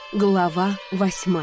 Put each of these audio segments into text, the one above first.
Глава 8.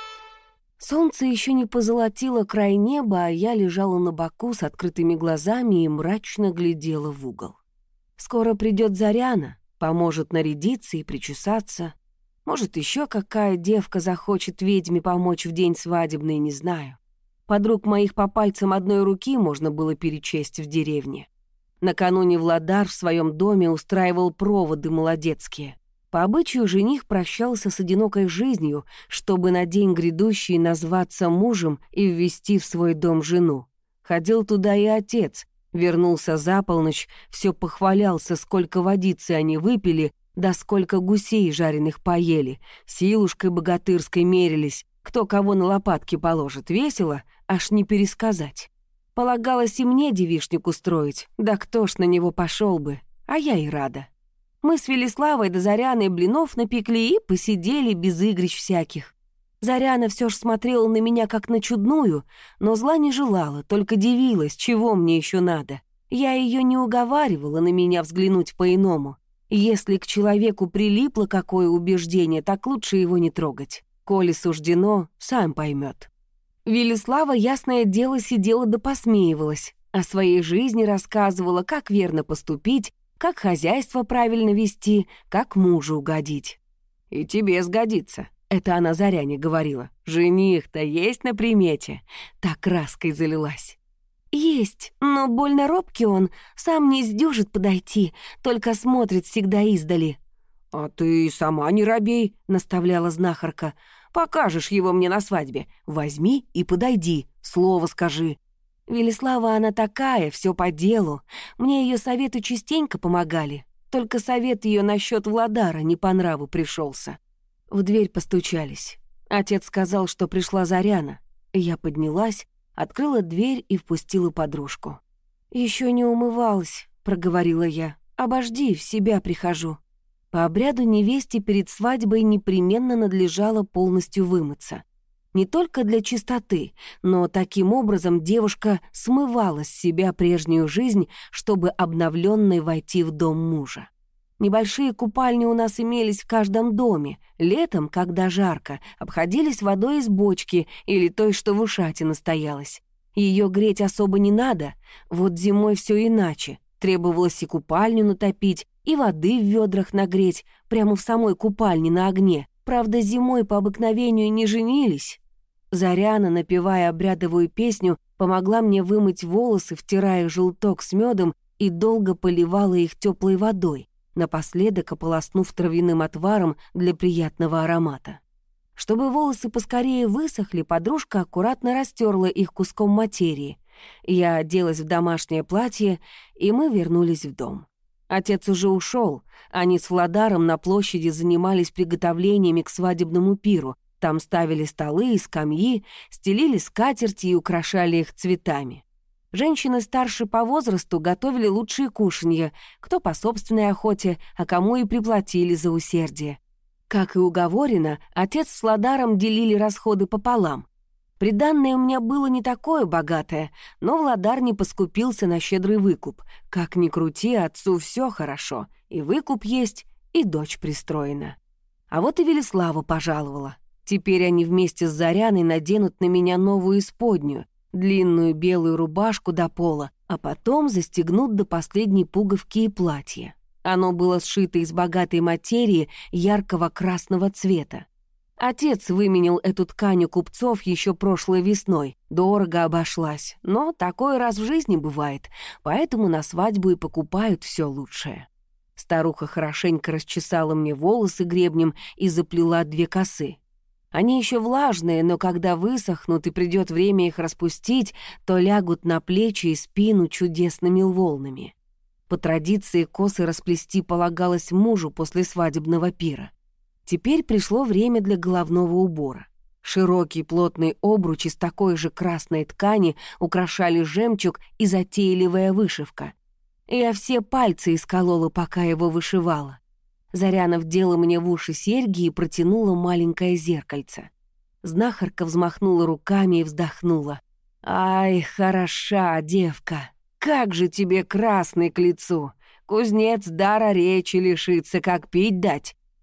Солнце еще не позолотило край неба, а я лежала на боку с открытыми глазами и мрачно глядела в угол. Скоро придет Заряна, поможет нарядиться и причесаться. Может, еще какая девка захочет ведьме помочь в день свадебный, не знаю. Подруг моих по пальцам одной руки можно было перечесть в деревне. Накануне Владар в своем доме устраивал проводы молодецкие. По обычаю жених прощался с одинокой жизнью, чтобы на день грядущий назваться мужем и ввести в свой дом жену. Ходил туда и отец, вернулся за полночь, все похвалялся, сколько водицы они выпили, да сколько гусей жареных поели, силушкой богатырской мерились, кто кого на лопатки положит, весело, аж не пересказать. Полагалось и мне девичник устроить, да кто ж на него пошел бы, а я и рада. Мы с Велиславой до Заряны блинов напекли и посидели без игрищ всяких. Заряна все ж смотрела на меня как на чудную, но зла не желала, только дивилась, чего мне еще надо. Я ее не уговаривала на меня взглянуть по-иному. Если к человеку прилипло какое убеждение, так лучше его не трогать. Коли суждено, сам поймет. Велислава, ясное дело, сидела да посмеивалась. О своей жизни рассказывала, как верно поступить, как хозяйство правильно вести, как мужу угодить. «И тебе сгодится», — это она Заряне говорила. «Жених-то есть на примете». Так краской залилась. «Есть, но больно робкий он, сам не сдюжит подойти, только смотрит всегда издали». «А ты сама не робей», — наставляла знахарка. «Покажешь его мне на свадьбе. Возьми и подойди, слово скажи». Велислава она такая, все по делу. Мне ее советы частенько помогали. Только совет ее насчет Владара не по нраву пришелся. В дверь постучались. Отец сказал, что пришла Заряна. Я поднялась, открыла дверь и впустила подружку. Еще не умывалась», — проговорила я. «Обожди, в себя прихожу». По обряду невесте перед свадьбой непременно надлежало полностью вымыться. Не только для чистоты, но таким образом девушка смывала с себя прежнюю жизнь, чтобы обновленной войти в дом мужа. Небольшие купальни у нас имелись в каждом доме. Летом, когда жарко, обходились водой из бочки или той, что в ушате настоялась. Ее греть особо не надо, вот зимой все иначе. Требовалось и купальню натопить, и воды в ведрах нагреть, прямо в самой купальне на огне. Правда, зимой по обыкновению не женились. Заряна, напевая обрядовую песню, помогла мне вымыть волосы, втирая желток с медом, и долго поливала их теплой водой, напоследок ополоснув травяным отваром для приятного аромата. Чтобы волосы поскорее высохли, подружка аккуратно растерла их куском материи. Я оделась в домашнее платье, и мы вернулись в дом. Отец уже ушел. Они с Владаром на площади занимались приготовлениями к свадебному пиру. Там ставили столы и скамьи, стелили скатерти и украшали их цветами. Женщины старше по возрасту готовили лучшие кушанья, кто по собственной охоте, а кому и приплатили за усердие. Как и уговорено, отец с Владаром делили расходы пополам. Приданное у меня было не такое богатое, но Владар не поскупился на щедрый выкуп. Как ни крути, отцу все хорошо. И выкуп есть, и дочь пристроена. А вот и Велислава пожаловала. Теперь они вместе с Заряной наденут на меня новую исподнюю, длинную белую рубашку до пола, а потом застегнут до последней пуговки и платье. Оно было сшито из богатой материи яркого красного цвета. Отец выменил эту ткань у купцов еще прошлой весной. Дорого обошлась, но такой раз в жизни бывает, поэтому на свадьбу и покупают все лучшее. Старуха хорошенько расчесала мне волосы гребнем и заплела 2 косы. Они еще влажные, но когда высохнут и придет время их распустить, то лягут на плечи и спину чудесными волнами. По традиции косы расплести полагалось мужу после свадебного пира. Теперь пришло время для головного убора. Широкий плотный обруч из такой же красной ткани украшали жемчуг и затейливая вышивка. Я все пальцы исколола, пока его вышивала. Заряна вдела мне в уши серьги и протянула маленькое зеркальце. Знахарка взмахнула руками и вздохнула. «Ай, хороша девка! Как же тебе красный к лицу! Кузнец дара речи лишится, как пить дать!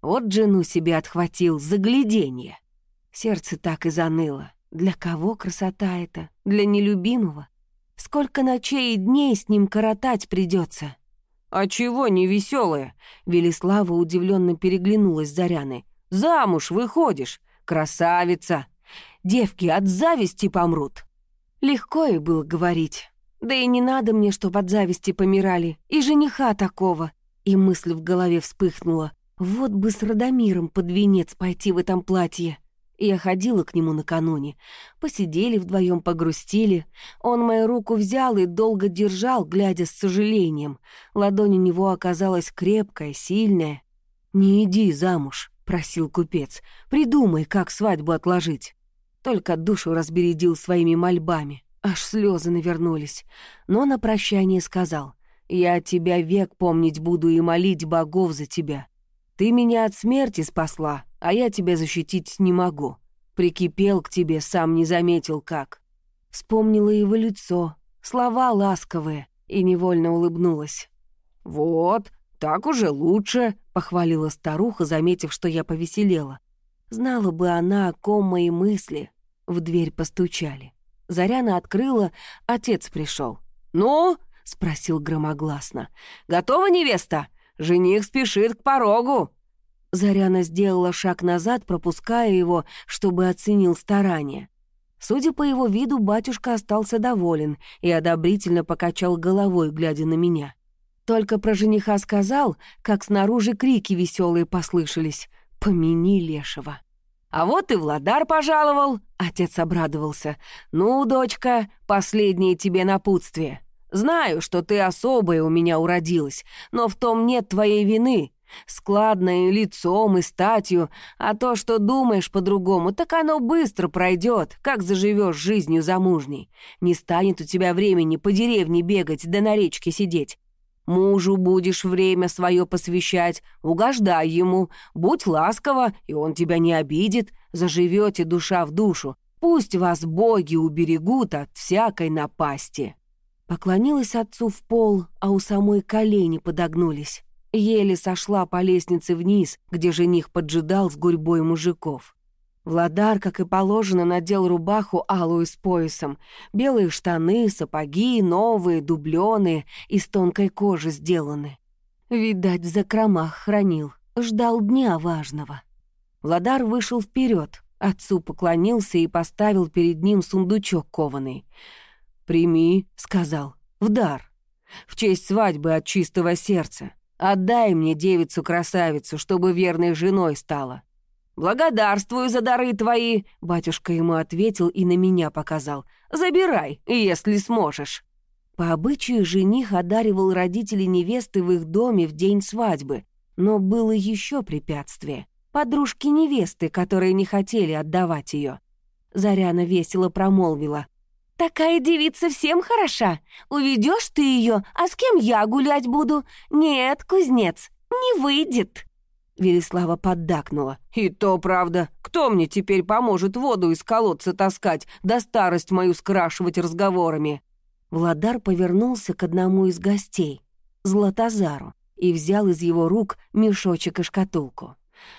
Вот жену себе отхватил, загляденье. Сердце так и заныло. Для кого красота эта? Для нелюбимого? Сколько ночей и дней с ним коротать придется? «А чего не веселая?» Велислава удивленно переглянулась с Заряной. «Замуж выходишь, красавица! Девки от зависти помрут!» Легко ей было говорить. Да и не надо мне, чтоб от зависти помирали. И жениха такого. И мысль в голове вспыхнула. Вот бы с Радомиром под венец пойти в этом платье. И я ходила к нему накануне. Посидели вдвоем, погрустили. Он мою руку взял и долго держал, глядя с сожалением. Ладонь у него оказалась крепкая, сильная. «Не иди замуж», — просил купец. «Придумай, как свадьбу отложить». Только душу разбередил своими мольбами. Аж слезы навернулись. Но на прощание сказал: «Я тебя век помнить буду и молить богов за тебя. Ты меня от смерти спасла, а я тебя защитить не могу. Прикипел к тебе, сам не заметил как». Вспомнила его лицо, слова ласковые, и невольно улыбнулась. «Вот, так уже лучше», — похвалила старуха, заметив, что я повеселела. Знала бы она, о ком мои мысли. В дверь постучали. Заряна открыла, отец пришел. «Ну?» — спросил громогласно. «Готова невеста? Жених спешит к порогу». Заряна сделала шаг назад, пропуская его, чтобы оценил старание. Судя по его виду, батюшка остался доволен и одобрительно покачал головой, глядя на меня. Только про жениха сказал, как снаружи крики веселые послышались. «Помяни лешего». «А вот и Владар пожаловал», — отец обрадовался. «Ну, дочка, последнее тебе напутствие. Знаю, что ты особая у меня уродилась, но в том нет твоей вины. Складное лицом и статью, а то, что думаешь по-другому, так оно быстро пройдет, как заживешь жизнью замужней. Не станет у тебя времени по деревне бегать да на речке сидеть. Мужу будешь время свое посвящать, угождай ему, будь ласкова, и он тебя не обидит, заживете душа в душу. Пусть вас боги уберегут от всякой напасти». Поклонилась отцу в пол, а у самой колени подогнулись. Еле сошла по лестнице вниз, где жених поджидал с гурьбой мужиков. Владар, как и положено, надел рубаху алую с поясом, белые штаны, сапоги, новые, дублёные, из тонкой кожи сделаны. Видать, в закромах хранил, ждал дня важного. Владар вышел вперед, отцу поклонился и поставил перед ним сундучок кованый. «Прими», — сказал, — «в дар, в честь свадьбы от чистого сердца. Отдай мне девицу-красавицу, чтобы верной женой стала». «Благодарствую за дары твои», — батюшка ему ответил и на меня показал. «Забирай, если сможешь». По обычаю жених одаривал родителей невесты в их доме в день свадьбы, но было еще препятствие. Подружки невесты, которые не хотели отдавать ее. Заряна весело промолвила: «Такая девица всем хороша. Уведешь ты ее, а с кем я гулять буду? Нет, кузнец, не выйдет». Велислава поддакнула. «И то правда. Кто мне теперь поможет воду из колодца таскать, да старость мою скрашивать разговорами?» Владар повернулся к одному из гостей, Златозару, и взял из его рук мешочек и шкатулку.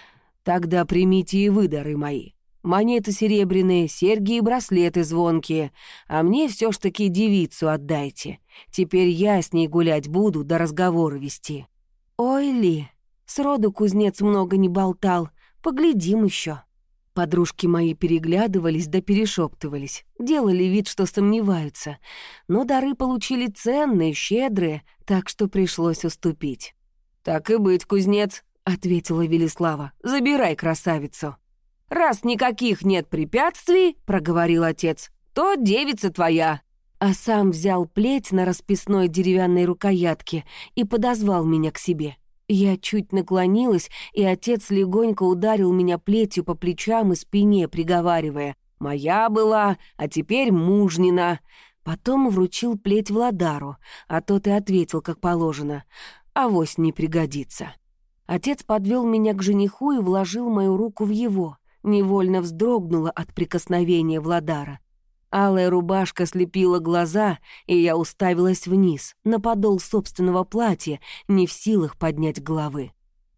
«Тогда примите и вы дары мои. Монеты серебряные, серьги и браслеты звонкие, а мне все ж таки девицу отдайте. Теперь я с ней гулять буду, да разговоры вести». «Ой, Ли, сроду кузнец много не болтал, поглядим еще». Подружки мои переглядывались да перешептывались, делали вид, что сомневаются, но дары получили ценные, щедрые, так что пришлось уступить. «Так и быть, кузнец», — ответила Велислава, — «забирай красавицу». «Раз никаких нет препятствий, — проговорил отец, — то девица твоя». А сам взял плеть на расписной деревянной рукоятке и подозвал меня к себе. Я чуть наклонилась, и отец легонько ударил меня плетью по плечам и спине, приговаривая: «Моя была, а теперь мужнина». Потом вручил плеть Владару, а тот и ответил, как положено: «Авось не пригодится». Отец подвел меня к жениху и вложил мою руку в его. Невольно вздрогнула от прикосновения Владара. Алая рубашка слепила глаза, и я уставилась вниз, на подол собственного платья, не в силах поднять головы.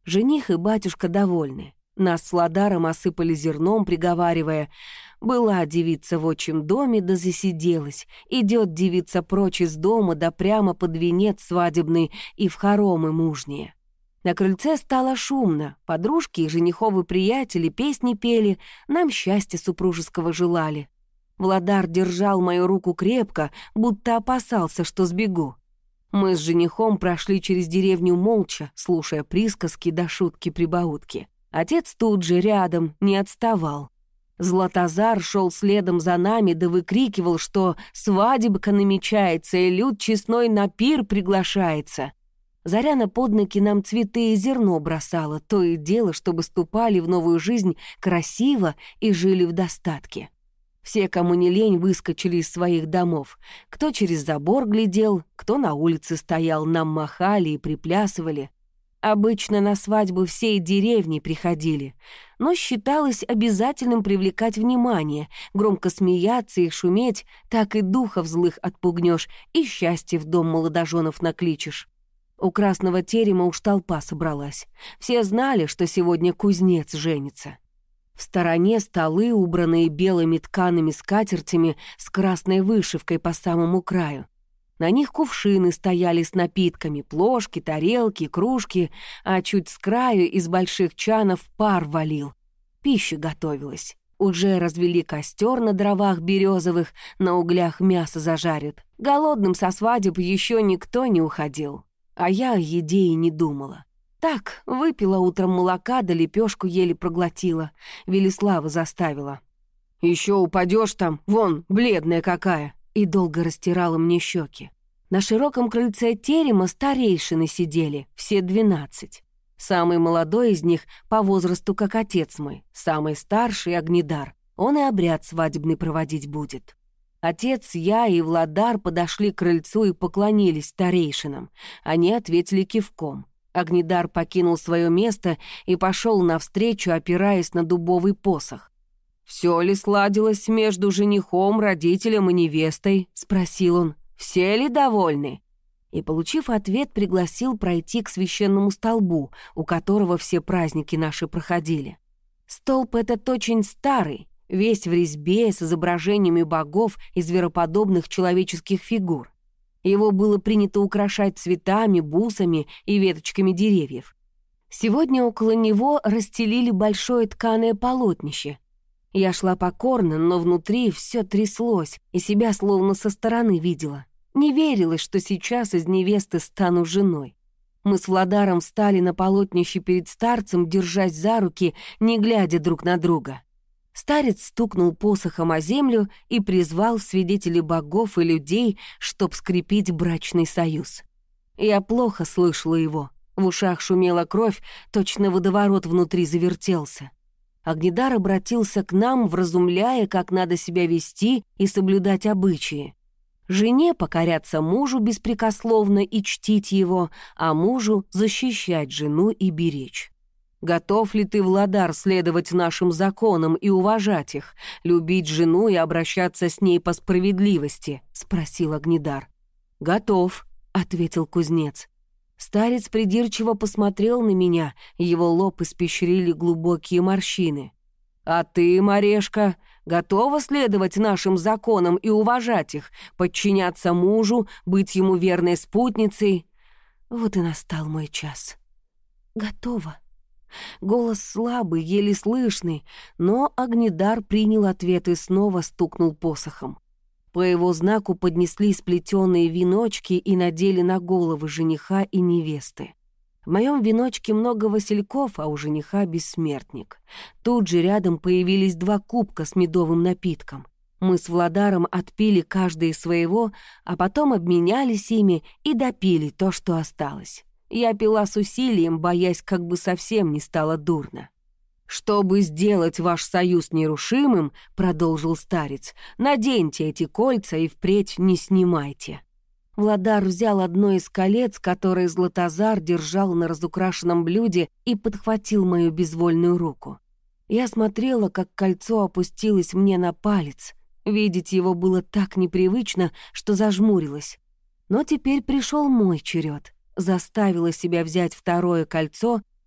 Жених и батюшка довольны. Нас с Владаром осыпали зерном, приговаривая: «Была девица в отчим доме, да засиделась. Идет девица прочь из дома, да прямо под венец свадебный и в хоромы мужние». На крыльце стало шумно. Подружки и жениховы приятели песни пели, нам счастья супружеского желали. Владар держал мою руку крепко, будто опасался, что сбегу. Мы с женихом прошли через деревню молча, слушая присказки да шутки-прибаутки. Отец тут же рядом, не отставал. Златозар шел следом за нами да выкрикивал, что свадебка намечается и люд честной на пир приглашается. Заряна под ноги нам цветы и зерно бросала, то и дело, чтобы ступали в новую жизнь красиво и жили в достатке. Все, кому не лень, выскочили из своих домов. Кто через забор глядел, кто на улице стоял, нам махали и приплясывали. Обычно на свадьбу всей деревни приходили, но считалось обязательным привлекать внимание, громко смеяться и шуметь, так и духов злых отпугнешь и счастье в дом молодоженов накличешь. У красного терема уж толпа собралась. Все знали, что сегодня кузнец женится. В стороне столы, убранные белыми ткаными скатертями с красной вышивкой по самому краю. На них кувшины стояли с напитками, плошки, тарелки, кружки, а чуть с краю из больших чанов пар валил. Пища готовилась. Уже развели костер на дровах березовых, на углях мясо зажарят. Голодным со свадеб еще никто не уходил. А я о еде и не думала. Так, выпила утром молока, да лепешку еле проглотила. Велислава заставила. «Еще упадешь там, вон, бледная какая!» И долго растирала мне щеки. На широком крыльце терема старейшины сидели, все 12. Самый молодой из них по возрасту, как отец мой, самый старший — Огнедар. Он и обряд свадебный проводить будет. Отец, я и Владар подошли к крыльцу и поклонились старейшинам. Они ответили кивком. Огнедар покинул свое место и пошел навстречу, опираясь на дубовый посох. «Все ли сладилось между женихом, родителем и невестой?» — спросил он. «Все ли довольны?» И, получив ответ, пригласил пройти к священному столбу, у которого все праздники наши проходили. Столб этот очень старый, весь в резьбе с изображениями богов и звероподобных человеческих фигур. Его было принято украшать цветами, бусами и веточками деревьев. Сегодня около него расстелили большое тканое полотнище. Я шла покорно, но внутри все тряслось, и себя словно со стороны видела. Не верилось, что сейчас из невесты стану женой. Мы с Владаром встали на полотнище перед старцем, держась за руки, не глядя друг на друга. Старец стукнул посохом о землю и призвал свидетелей богов и людей, чтоб скрепить брачный союз. Я плохо слышала его. В ушах шумела кровь, точно водоворот внутри завертелся. Огнедар обратился к нам, вразумляя, как надо себя вести и соблюдать обычаи. Жене покоряться мужу беспрекословно и чтить его, а мужу защищать жену и беречь. «Готов ли ты, Владар, следовать нашим законам и уважать их, любить жену и обращаться с ней по справедливости?» — спросил Огнедар. «Готов», — ответил кузнец. Старец придирчиво посмотрел на меня, его лоб испещрили глубокие морщины. «А ты, Марешка, готова следовать нашим законам и уважать их, подчиняться мужу, быть ему верной спутницей?» Вот и настал мой час. «Готова». Голос слабый, еле слышный, но Огнедар принял ответ и снова стукнул посохом. По его знаку поднесли сплетенные веночки и надели на головы жениха и невесты. В моем веночке много васильков, а у жениха бессмертник. Тут же рядом появились 2 кубка с медовым напитком. Мы с Владаром отпили каждый из своего, а потом обменялись ими и допили то, что осталось. Я пила с усилием, боясь, как бы совсем не стало дурно. «Чтобы сделать ваш союз нерушимым, — продолжил старец, — наденьте эти кольца и впредь не снимайте». Владар взял одно из колец, которое Златозар держал на разукрашенном блюде, и подхватил мою безвольную руку. Я смотрела, как кольцо опустилось мне на палец. Видеть его было так непривычно, что зажмурилась. Но теперь пришел мой черед. Заставила себя взять второе кольцо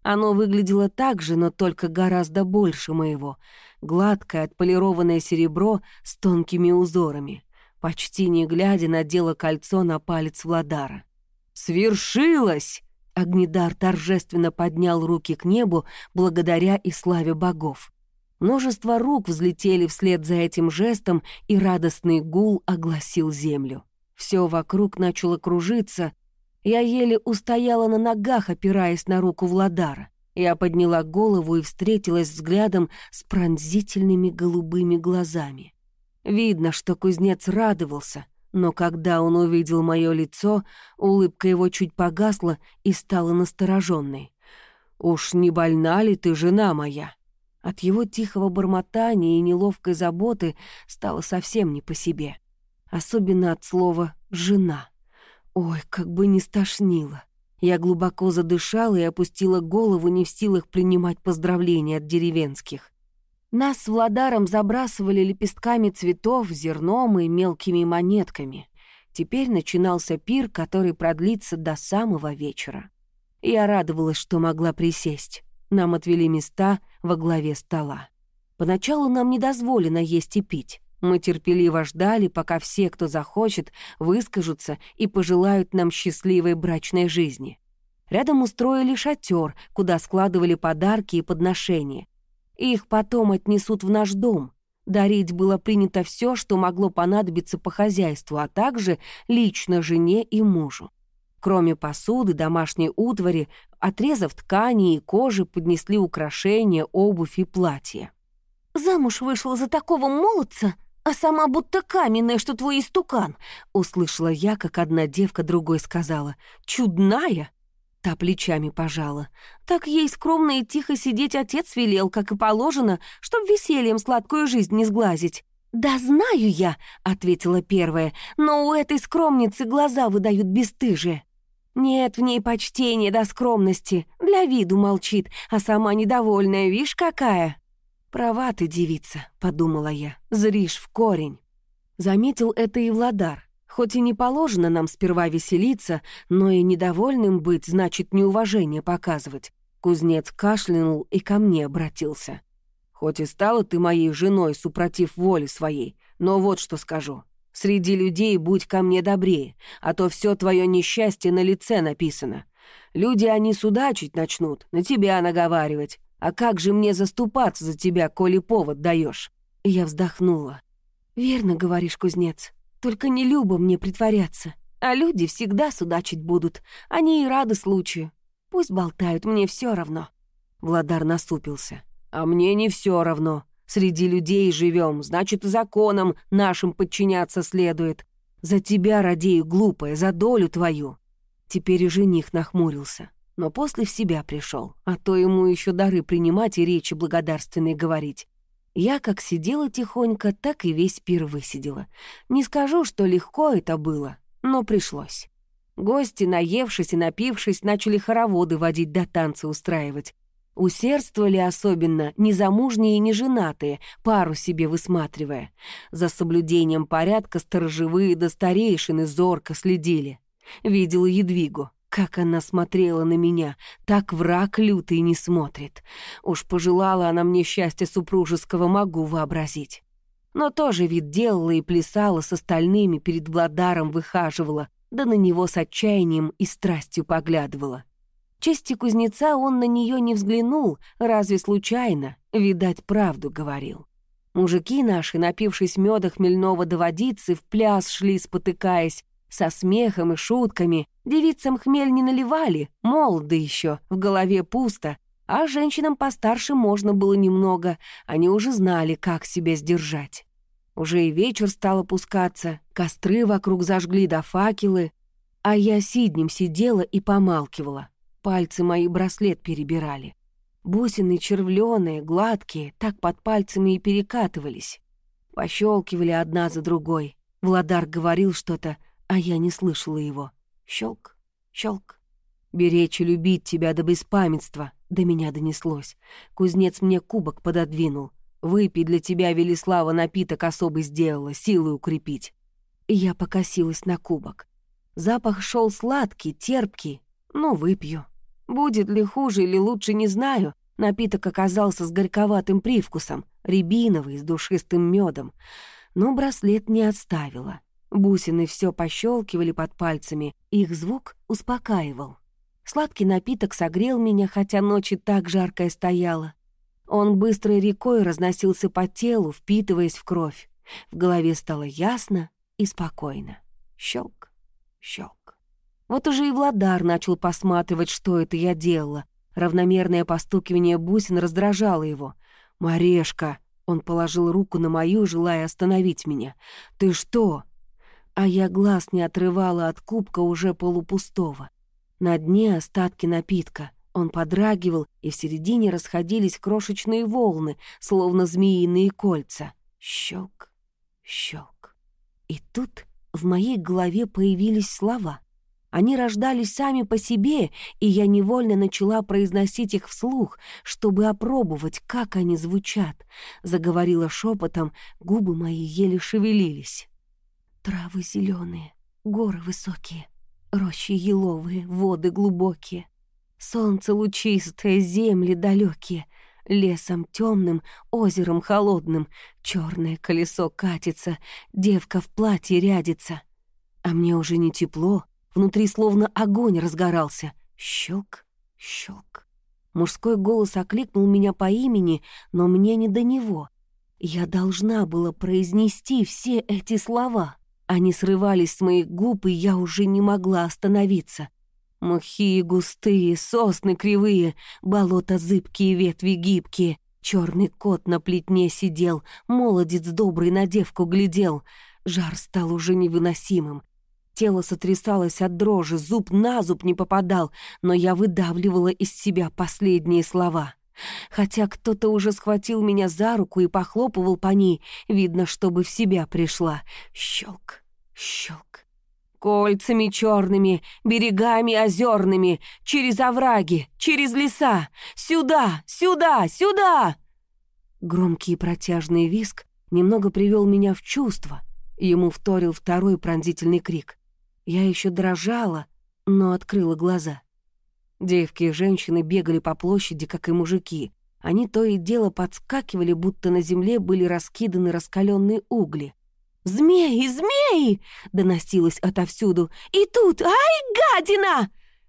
Оно выглядело так же, но только гораздо больше моего. Гладкое отполированное серебро с тонкими узорами. Почти не глядя, надела кольцо на палец Владара. «Свершилось!» Огнедар торжественно поднял руки к небу благодаря и славе богов. Множество рук взлетели вслед за этим жестом, и радостный гул огласил землю. Все вокруг начало кружиться. Я еле устояла на ногах, опираясь на руку Владара. Я подняла голову и встретилась взглядом с пронзительными голубыми глазами. Видно, что кузнец радовался, но когда он увидел мое лицо, улыбка его чуть погасла и стала настороженной. «Уж не больна ли ты, жена моя?» От его тихого бормотания и неловкой заботы стало совсем не по себе. Особенно от слова «жена». Ой, как бы не стошнило. Я глубоко задышала и опустила голову, не в силах принимать поздравления от деревенских. Нас с Владаром забрасывали лепестками цветов, зерном и мелкими монетками. Теперь начинался пир, который продлится до самого вечера. Я радовалась, что могла присесть. Нам отвели места во главе стола. Поначалу нам не дозволено есть и пить. Мы терпеливо ждали, пока все, кто захочет, выскажутся и пожелают нам счастливой брачной жизни. Рядом устроили шатер, куда складывали подарки и подношения. Их потом отнесут в наш дом. Дарить было принято все, что могло понадобиться по хозяйству, а также лично жене и мужу. Кроме посуды, домашней утвари, отрезов ткани и кожи поднесли украшения, обувь и платья. «Замуж вышла за такого молодца, а сама будто каменная, что твой истукан», — услышала я, как одна девка другой сказала. «Чудная?» Та плечами пожала. «Так ей скромно и тихо сидеть отец велел, как и положено, чтоб весельем сладкую жизнь не сглазить». «Да знаю я», — ответила первая, «но у этой скромницы глаза выдают бесстыжие». «Нет в ней почтения до скромности, для виду молчит, а сама недовольная, вишь какая». «Права ты, девица», — подумала я, — «зришь в корень». Заметил это и Владар. Хоть и не положено нам сперва веселиться, но и недовольным быть значит неуважение показывать. Кузнец кашлянул и ко мне обратился. «Хоть и стала ты моей женой, супротив воли своей, но вот что скажу. Среди людей будь ко мне добрее, а то все твое несчастье на лице написано. Люди они судачить начнут, на тебя наговаривать. А как же мне заступаться за тебя, коли повод даешь?» И я вздохнула. «Верно говоришь, кузнец, только не любо мне притворяться. А люди всегда судачить будут, они и рады случаю. Пусть болтают, мне все равно». Владар насупился. «А мне не все равно. Среди людей живем, значит, законам нашим подчиняться следует. За тебя, радею, глупая, за долю твою». Теперь и жених нахмурился, но после в себя пришел, а то ему еще дары принимать и речи благодарственные говорить. Я как сидела тихонько, так и весь пир высидела. Не скажу, что легко это было, но пришлось. Гости, наевшись и напившись, начали хороводы водить да танцы устраивать. Усердствовали особенно незамужние и неженатые, пару себе высматривая. За соблюдением порядка сторожевые да старейшины зорко следили. Видела Едвигу, как она смотрела на меня, так враг лютый не смотрит. Уж пожелала она мне счастья супружеского, могу вообразить. Но тоже вид делала и плясала с остальными, перед Владаром выхаживала, да на него с отчаянием и страстью поглядывала. Чести кузнеца он на нее не взглянул, разве случайно, видать, правду говорил. Мужики наши, напившись меда хмельного до водицы, в пляс шли, спотыкаясь, со смехом и шутками. Девицам хмель не наливали, молоды еще, в голове пусто, а женщинам постарше можно было немного, они уже знали, как себя сдержать. Уже и вечер стал опускаться, костры вокруг зажгли да факелы, а я сиднем сидела и помалкивала. Пальцы мои браслет перебирали. Бусины червленые, гладкие, так под пальцами и перекатывались. Пощелкивали одна за другой. Владар говорил что-то, а я не слышала его. Щелк, щелк. «Беречь и любить тебя до беспамятства», — до меня донеслось. Кузнец мне кубок пододвинул. «Выпей, для тебя, Велислава, напиток особый сделала, силы укрепить». И я покосилась на кубок. Запах шел сладкий, терпкий. Ну, выпью. Будет ли хуже или лучше, не знаю. Напиток оказался с горьковатым привкусом, рябиновый, с душистым медом. Но браслет не отставила. Бусины все пощелкивали под пальцами, их звук успокаивал. Сладкий напиток согрел меня, хотя ночь и так жаркая стояла. Он быстрой рекой разносился по телу, впитываясь в кровь. В голове стало ясно и спокойно. Щелк, щелк. Вот уже и Владар начал посматривать, что это я делала. Равномерное постукивание бусин раздражало его. «Марешка!» — он положил руку на мою, желая остановить меня. «Ты что?» А я глаз не отрывала от кубка уже полупустого. На дне остатки напитка. Он подрагивал, и в середине расходились крошечные волны, словно змеиные кольца. Щелк, щелк. И тут в моей голове появились слова. Они рождались сами по себе, и я невольно начала произносить их вслух, чтобы опробовать, как они звучат. Заговорила шепотом, губы мои еле шевелились. Травы зеленые, горы высокие, рощи еловые, воды глубокие, солнце лучистое, земли далекие, лесом темным, озером холодным, черное колесо катится, девка в платье рядится. А мне уже не тепло, внутри словно огонь разгорался. Щелк, щелк. Мужской голос окликнул меня по имени, но мне не до него. Я должна была произнести все эти слова. Они срывались с моих губ, и я уже не могла остановиться. Мхи густые, сосны кривые, болота зыбкие, ветви гибкие. Черный кот на плетне сидел, молодец добрый на девку глядел. Жар стал уже невыносимым. Тело сотрясалось от дрожи, зуб на зуб не попадал, но я выдавливала из себя последние слова. Хотя кто-то уже схватил меня за руку и похлопывал по ней, видно, чтобы в себя пришла. Щелк, щелк. Кольцами черными, берегами озерными, через овраги, через леса. Сюда, сюда, сюда! Громкий и протяжный визг немного привел меня в чувство. Ему вторил второй пронзительный крик. Я еще дрожала, но открыла глаза. Девки и женщины бегали по площади, как и мужики. Они то и дело подскакивали, будто на земле были раскиданы раскаленные угли. «Змеи, змеи!» — доносилось отовсюду. «И тут! Ай, гадина!»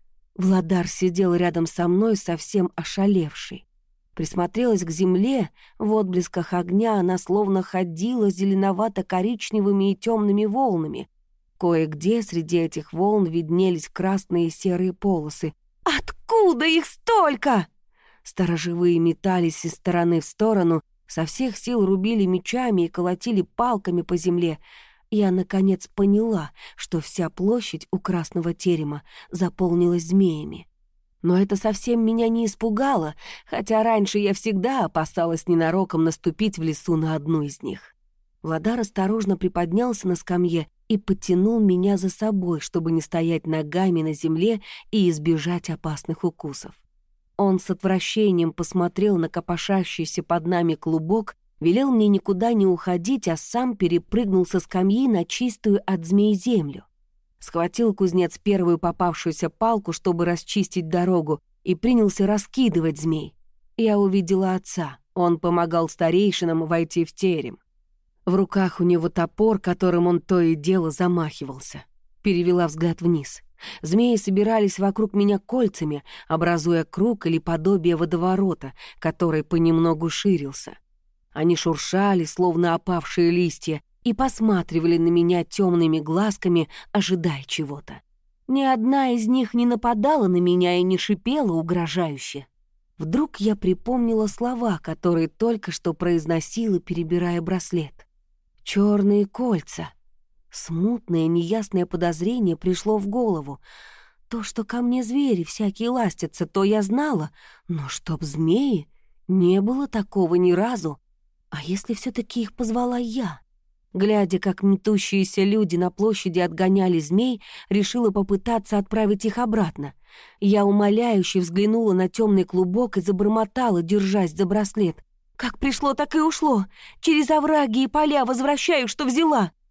Владар сидел рядом со мной, совсем ошалевший. Присмотрелась к земле, в отблесках огня она словно ходила зеленовато-коричневыми и темными волнами. Кое-где среди этих волн виднелись красные и серые полосы. «Откуда их столько?» Сторожевые метались из стороны в сторону, со всех сил рубили мечами и колотили палками по земле. Я, наконец, поняла, что вся площадь у красного терема заполнилась змеями. Но это совсем меня не испугало, хотя раньше я всегда опасалась ненароком наступить в лесу на одну из них. Владар осторожно приподнялся на скамье и подтянул меня за собой, чтобы не стоять ногами на земле и избежать опасных укусов. Он с отвращением посмотрел на копошащийся под нами клубок, велел мне никуда не уходить, а сам перепрыгнул со скамьи на чистую от змей землю. Схватил кузнец первую попавшуюся палку, чтобы расчистить дорогу, и принялся раскидывать змей. Я увидела отца. Он помогал старейшинам войти в терем. В руках у него топор, которым он то и дело замахивался. Перевела взгляд вниз. Змеи собирались вокруг меня кольцами, образуя круг или подобие водоворота, который понемногу ширился. Они шуршали, словно опавшие листья, и посматривали на меня темными глазками, ожидая чего-то. Ни одна из них не нападала на меня и не шипела угрожающе. Вдруг я припомнила слова, которые только что произносила, перебирая браслет. «Черные кольца». Смутное, неясное подозрение пришло в голову. То, что ко мне звери всякие ластятся, то я знала, но чтоб змеи, не было такого ни разу. А если все-таки их позвала я? Глядя, как метущиеся люди на площади отгоняли змей, решила попытаться отправить их обратно. Я умоляюще взглянула на темный клубок и забормотала, держась за браслет. «Как пришло, так и ушло. Через овраги и поля возвращаю, что взяла».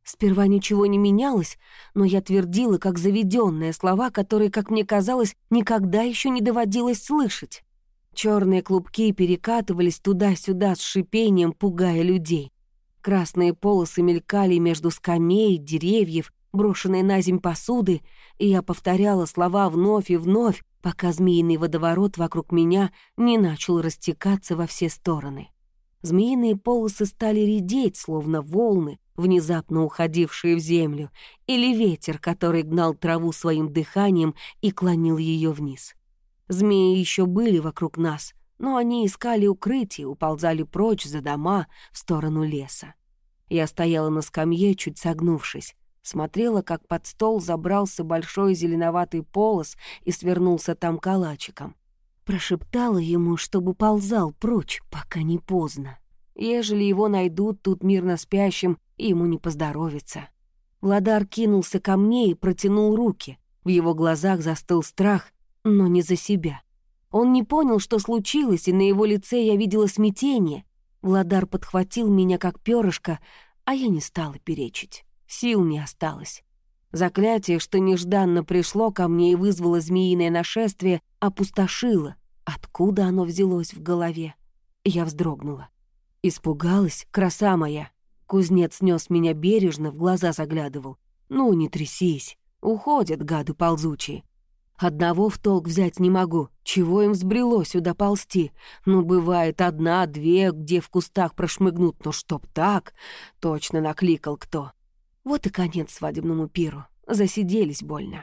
Сперва ничего не менялось, но я твердила, как заведенные слова, которые, как мне казалось, никогда еще не доводилось слышать. Черные клубки перекатывались туда-сюда с шипением, пугая людей. Красные полосы мелькали между скамей, деревьев, брошенной на земь посуды, и я повторяла слова вновь и вновь, пока змеиный водоворот вокруг меня не начал растекаться во все стороны. Змеиные полосы стали редеть, словно волны, внезапно уходившие в землю, или ветер, который гнал траву своим дыханием и клонил ее вниз. Змеи еще были вокруг нас, но они искали укрытие, уползали прочь за дома в сторону леса. Я стояла на скамье, чуть согнувшись, смотрела, как под стол забрался большой зеленоватый полос и свернулся там калачиком. Прошептала ему, чтобы ползал прочь, пока не поздно. Ежели его найдут тут мирно спящим, ему не поздоровится. Владар кинулся ко мне и протянул руки. В его глазах застыл страх, но не за себя. Он не понял, что случилось, и на его лице я видела смятение. Владар подхватил меня как перышко, а я не стала перечить. Сил не осталось. Заклятие, что нежданно пришло ко мне и вызвало змеиное нашествие, опустошило. Откуда оно взялось в голове? Я вздрогнула. Испугалась, краса моя. Кузнец нес меня бережно, в глаза заглядывал. Ну, не трясись, уходят гады ползучие. Одного в толк взять не могу. Чего им взбрело сюда ползти? Ну, бывает, одна-две, где в кустах прошмыгнут, но чтоб так, точно накликал кто. Вот и конец свадебному пиру. Засиделись больно.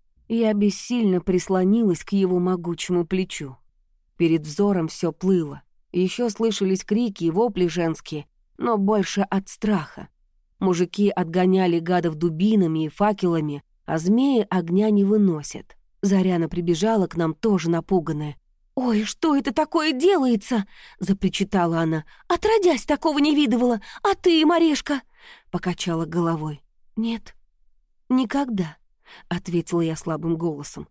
Я бессильно прислонилась к его могучему плечу. Перед взором все плыло. Еще слышались крики и вопли женские, но больше от страха. Мужики отгоняли гадов дубинами и факелами, а змеи огня не выносят. Заряна прибежала к нам тоже напуганная. «Ой, что это такое делается?» — запричитала она. «Отродясь, такого не видывала. А ты, Марешка?» — покачала головой. «Нет, никогда», — ответила я слабым голосом.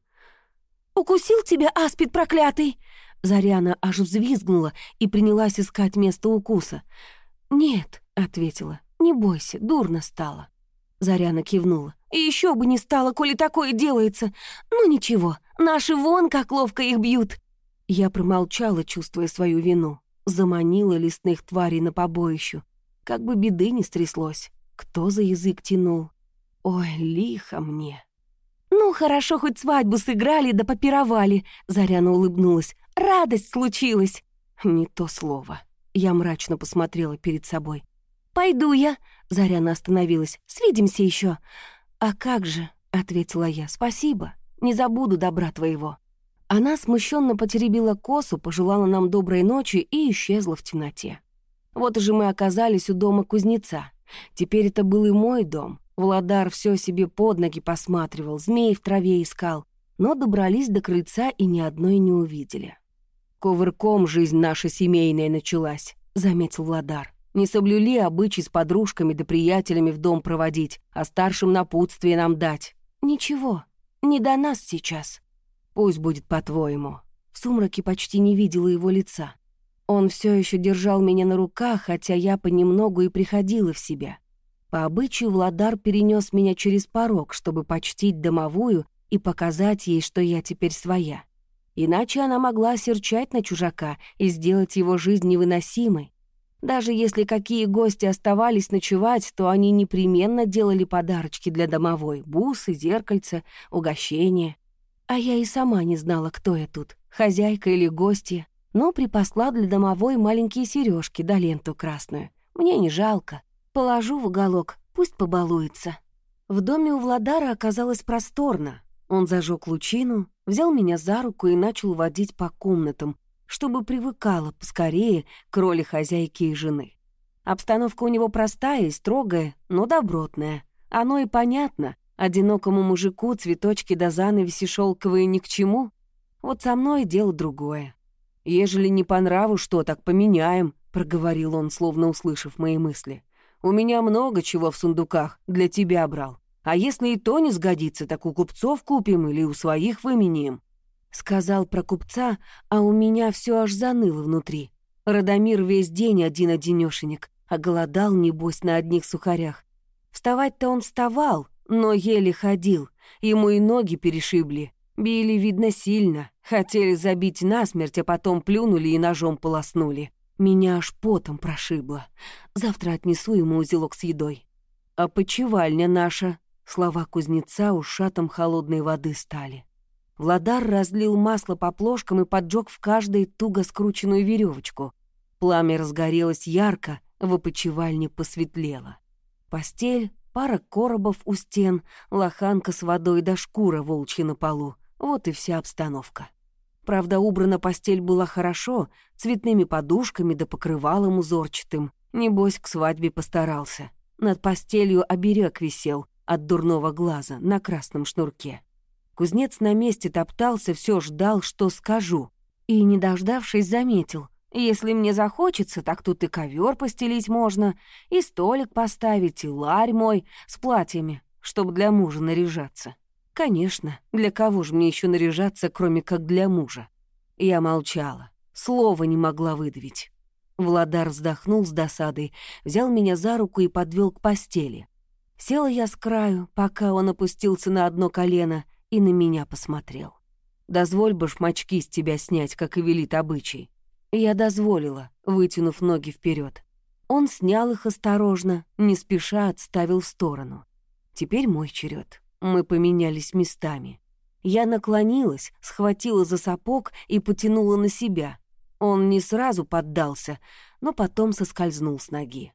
«Укусил тебя аспид проклятый?» Заряна аж взвизгнула и принялась искать место укуса. «Нет», — ответила, — «не бойся, дурно стало». Заряна кивнула. «И еще бы не стало, коли такое делается. Ну ничего, наши вон как ловко их бьют». Я промолчала, чувствуя свою вину. Заманила лесных тварей на побоищу. Как бы беды не стряслось. Кто за язык тянул? Ой, лихо мне. «Ну, хорошо, хоть свадьбу сыграли да попировали», — Заряна улыбнулась. «Радость случилась». Не то слово. Я мрачно посмотрела перед собой. «Пойду я», — Заряна остановилась. «Свидимся еще». «А как же», — ответила я, — «спасибо, не забуду добра твоего». Она смущенно потеребила косу, пожелала нам доброй ночи и исчезла в темноте. Вот же мы оказались у дома кузнеца. Теперь это был и мой дом. Владар все себе под ноги посматривал, змей в траве искал, но добрались до крыльца и ни одной не увидели. «Кувырком жизнь наша семейная началась», — заметил Владар. «Не соблюли обычай с подружками да приятелями в дом проводить, а старшим напутствие нам дать. Ничего, не до нас сейчас. Пусть будет по-твоему». В сумраке почти не видела его лица. Он все еще держал меня на руках, хотя я понемногу и приходила в себя. По обычаю Владар перенес меня через порог, чтобы почтить домовую и показать ей, что я теперь своя. Иначе она могла серчать на чужака и сделать его жизнь невыносимой. Даже если какие гости оставались ночевать, то они непременно делали подарочки для домовой — бусы, зеркальца, угощения. А я и сама не знала, кто я тут, хозяйка или гостья, но припасла для домовой маленькие сережки да ленту красную. Мне не жалко. Положу в уголок, пусть побалуется. В доме у Владара оказалось просторно. Он зажег лучину, взял меня за руку и начал водить по комнатам, чтобы привыкала поскорее к роли хозяйки и жены. Обстановка у него простая и строгая, но добротная. Оно и понятно. Одинокому мужику цветочки да занавеси шелковые ни к чему. Вот со мной дело другое. «Ежели не по нраву что, так поменяем», — проговорил он, словно услышав мои мысли. «У меня много чего в сундуках, для тебя брал. А если и то не сгодится, так у купцов купим или у своих выменяем». Сказал про купца, а у меня все аж заныло внутри. Радомир весь день один-одинёшенек, а голодал, небось, на одних сухарях. Вставать-то он вставал, но еле ходил. Ему и ноги перешибли. Били, видно, сильно. Хотели забить насмерть, а потом плюнули и ножом полоснули. Меня аж потом прошибло. Завтра отнесу ему узелок с едой. А почевальня наша? Слова кузнеца ушатом холодной воды стали. Владар разлил масло по плошкам и поджег в каждой туго скрученную веревочку. Пламя разгорелось ярко, в опочивальне посветлело. Постель, пара коробов у стен, лоханка с водой да шкура волчья на полу. Вот и вся обстановка. Правда, убрана постель была хорошо, цветными подушками да покрывалом узорчатым. Небось, к свадьбе постарался. Над постелью оберег висел от дурного глаза на красном шнурке. Кузнец на месте топтался, все ждал, что скажу. И, не дождавшись, заметил: если мне захочется, так тут и ковер постелить можно, и столик поставить, и ларь мой с платьями, чтобы для мужа наряжаться. Конечно, для кого же мне еще наряжаться, кроме как для мужа? Я молчала, слова не могла выдавить. Владар вздохнул с досадой, взял меня за руку и подвел к постели. Села я с краю, пока он опустился на одно колено и на меня посмотрел. «Дозволь башмачки с тебя снять, как и велит обычай». Я дозволила, вытянув ноги вперед. Он снял их осторожно, не спеша отставил в сторону. Теперь мой черед. Мы поменялись местами. Я наклонилась, схватила за сапог и потянула на себя. Он не сразу поддался, но потом соскользнул с ноги.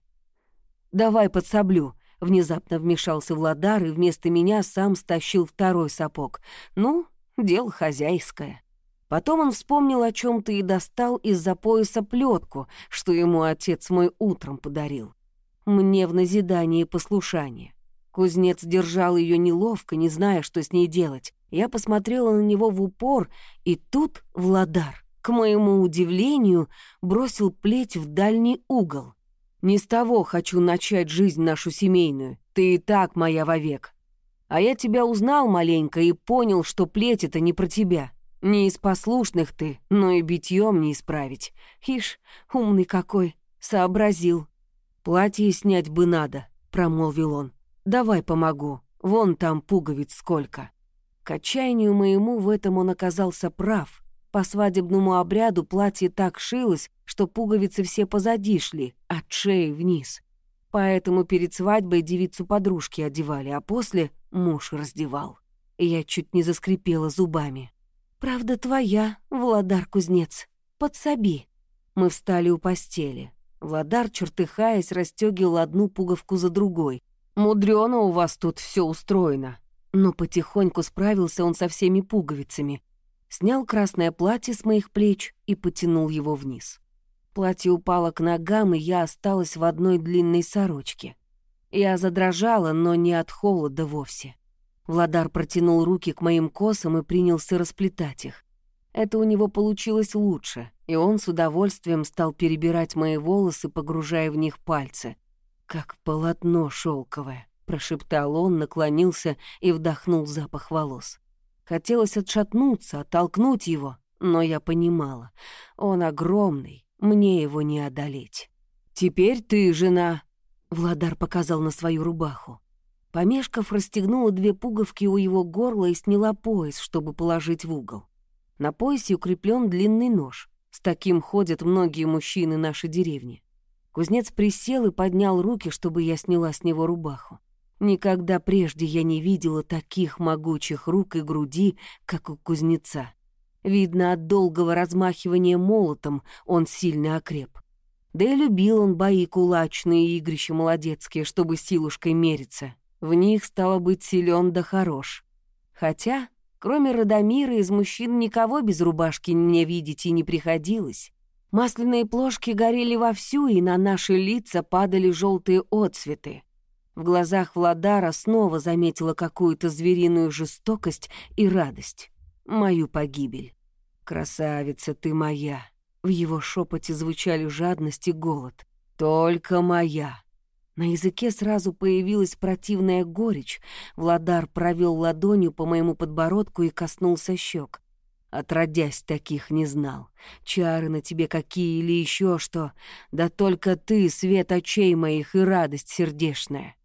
«Давай подсоблю», — внезапно вмешался Владар и вместо меня сам стащил второй сапог. Ну, дело хозяйское. Потом он вспомнил о чем-то и достал из-за пояса плетку, что ему отец мой утром подарил. Мне в назидание и послушание. Кузнец держал ее неловко, не зная, что с ней делать. Я посмотрела на него в упор, и тут Владар, к моему удивлению, бросил плеть в дальний угол. «Не с того хочу начать жизнь нашу семейную. Ты и так моя вовек. А я тебя узнал маленько и понял, что плеть это не про тебя. Не из послушных ты, но и битьем не исправить. Ишь, умный какой, сообразил. Платье снять бы надо», — промолвил он. «Давай помогу, вон там пуговиц сколько». К отчаянию моему в этом он оказался прав. По свадебному обряду платье так шилось, что пуговицы все позади шли, от шеи вниз. Поэтому перед свадьбой девицу подружки одевали, а после муж раздевал. И я чуть не заскрипела зубами. «Правда твоя, Владар-кузнец, подсоби». Мы встали у постели. Владар, чертыхаясь, расстегивал одну пуговку за другой. «Мудрёно у вас тут все устроено». Но потихоньку справился он со всеми пуговицами. Снял красное платье с моих плеч и потянул его вниз. Платье упало к ногам, и я осталась в одной длинной сорочке. Я задрожала, но не от холода вовсе. Владар протянул руки к моим косам и принялся расплетать их. Это у него получилось лучше, и он с удовольствием стал перебирать мои волосы, погружая в них пальцы. «Как полотно шелковое», — прошептал он, наклонился и вдохнул запах волос. Хотелось отшатнуться, оттолкнуть его, но я понимала, он огромный, мне его не одолеть. «Теперь ты, жена», — Владар показал на свою рубаху. Помешков, расстегнула 2 пуговки у его горла и сняла пояс, чтобы положить в угол. На поясе укреплен длинный нож. С таким ходят многие мужчины нашей деревни. Кузнец присел и поднял руки, чтобы я сняла с него рубаху. Никогда прежде я не видела таких могучих рук и груди, как у кузнеца. Видно, от долгого размахивания молотом он сильно окреп. Да и любил он бои кулачные и игрища молодецкие, чтобы силушкой мериться. В них, стало быть, силен да хорош. Хотя, кроме Радомира, из мужчин никого без рубашки мне видеть и не приходилось. Масляные плошки горели вовсю, и на наши лица падали желтые отцветы. В глазах Владара снова заметила какую-то звериную жестокость и радость. Мою погибель. «Красавица ты моя!» В его шепоте звучали жадность и голод. «Только моя!» На языке сразу появилась противная горечь. Владар провел ладонью по моему подбородку и коснулся щек. Отродясь, таких не знал. Чары на тебе какие или еще что. Да только ты, свет очей моих и радость сердечная.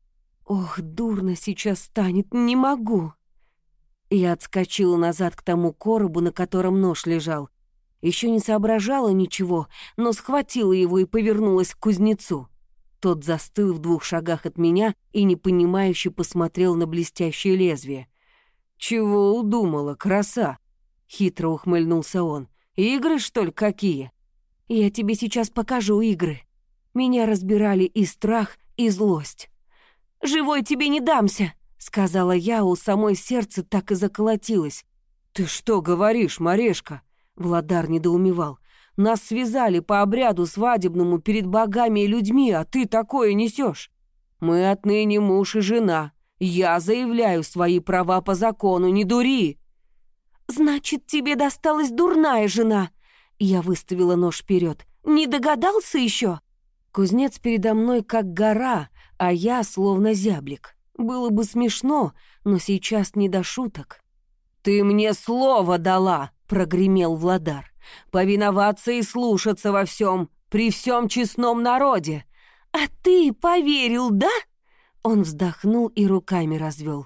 Ох, дурно сейчас станет, не могу. Я отскочила назад к тому коробу, на котором нож лежал. Еще не соображала ничего, но схватила его и повернулась к кузнецу. Тот застыл в 2 шагах от меня и непонимающе посмотрел на блестящее лезвие. «Чего удумала, краса?» — хитро ухмыльнулся он. «Игры, что ли, какие?» «Я тебе сейчас покажу игры». Меня разбирали и страх, и злость. «Живой тебе не дамся!» — сказала я, у самой сердце так и заколотилось. «Ты что говоришь, Марешка?» — Владар недоумевал. «Нас связали по обряду свадебному перед богами и людьми, а ты такое несешь. Мы отныне муж и жена. Я заявляю свои права по закону, не дури!» «Значит, тебе досталась дурная жена!» Я выставила нож вперед. «Не догадался еще?» Кузнец передо мной как гора, а я словно зяблик. Было бы смешно, но сейчас не до шуток. «Ты мне слово дала!» — прогремел Владар. «Повиноваться и слушаться во всем, при всем честном народе!» «А ты поверил, да?» Он вздохнул и руками развел.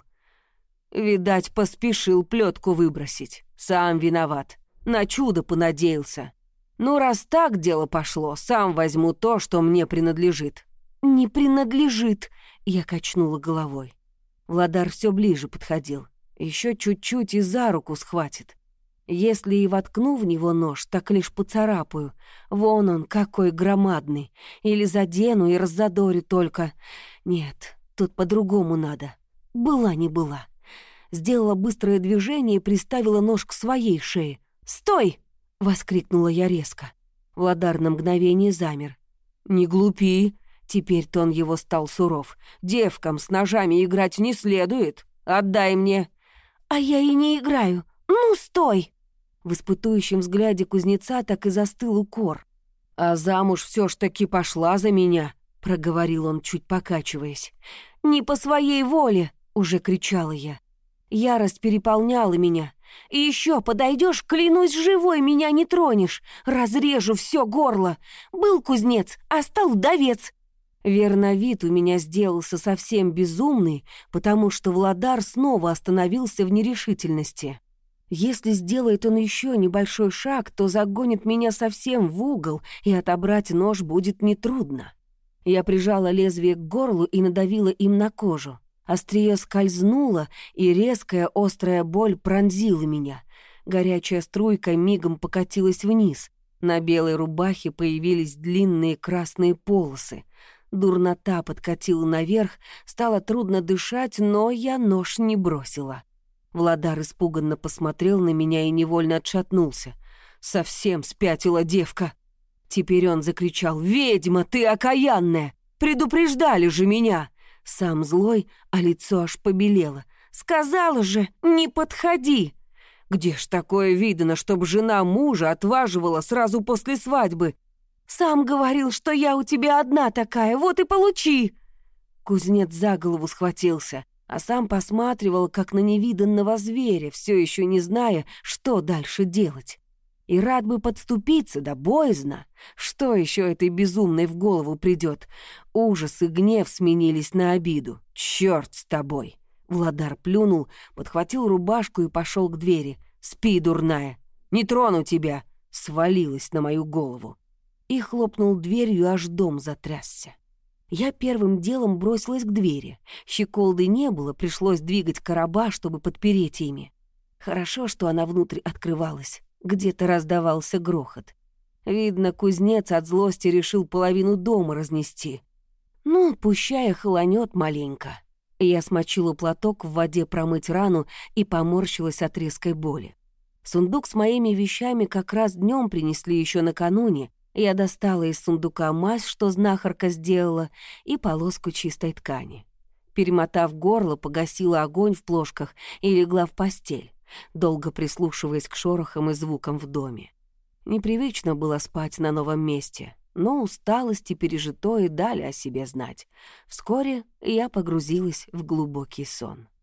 «Видать, поспешил плетку выбросить. Сам виноват. На чудо понадеялся. Ну, раз так дело пошло, сам возьму то, что мне принадлежит». «Не принадлежит», — я качнула головой. Владар все ближе подходил. Еще чуть-чуть и за руку схватит. Если и воткну в него нож, так лишь поцарапаю. Вон он, какой громадный. Или задену и раззадорю только. Нет, тут по-другому надо. Была не была. Сделала быстрое движение и приставила нож к своей шее. «Стой!» — воскликнула я резко. Владар на мгновение замер. «Не глупи!» — теперь тон его стал суров. «Девкам с ножами играть не следует. Отдай мне!» «А я и не играю. Ну, стой!» В испытующем взгляде кузнеца так и застыл укор. «А замуж все ж таки пошла за меня», — проговорил он, чуть покачиваясь. «Не по своей воле», — уже кричала я. Ярость переполняла меня. «И еще подойдешь, клянусь, живой меня не тронешь. Разрежу все горло. Был кузнец, а стал вдовец». Верно, вид у меня сделался совсем безумный, потому что Владар снова остановился в нерешительности. Если сделает он еще небольшой шаг, то загонит меня совсем в угол, и отобрать нож будет нетрудно. Я прижала лезвие к горлу и надавила им на кожу. Острие скользнуло, и резкая острая боль пронзила меня. Горячая струйка мигом покатилась вниз. На белой рубахе появились длинные красные полосы. Дурнота подкатила наверх, стало трудно дышать, но я нож не бросила. Владар испуганно посмотрел на меня и невольно отшатнулся. «Совсем спятила девка!» Теперь он закричал: «Ведьма, ты окаянная! Предупреждали же меня!» Сам злой, а лицо аж побелело. «Сказала же, не подходи!» «Где ж такое видно, чтоб жена мужа отваживала сразу после свадьбы?» «Сам говорил, что я у тебя одна такая, вот и получи!» Кузнец за голову схватился, а сам посматривал, как на невиданного зверя, все еще не зная, что дальше делать. И рад бы подступиться, да боязно. Что еще этой безумной в голову придет? Ужас и гнев сменились на обиду. «Черт с тобой!» Владар плюнул, подхватил рубашку и пошел к двери. «Спи, дурная! Не трону тебя!» Свалилась на мою голову. И хлопнул дверью, аж дом затрясся. Я первым делом бросилась к двери. Щеколды не было, пришлось двигать короба, чтобы подпереть ими. Хорошо, что она внутрь открывалась. Где-то раздавался грохот. Видно, кузнец от злости решил половину дома разнести. Ну, пущай охолонет маленько. Я смочила платок в воде промыть рану и поморщилась от резкой боли. Сундук с моими вещами как раз днем принесли еще накануне. Я достала из сундука мазь, что знахарка сделала, и полоску чистой ткани. Перемотав горло, погасила огонь в плошках и легла в постель, долго прислушиваясь к шорохам и звукам в доме. Непривычно было спать на новом месте, но усталость и пережитое дали о себе знать. Вскоре я погрузилась в глубокий сон.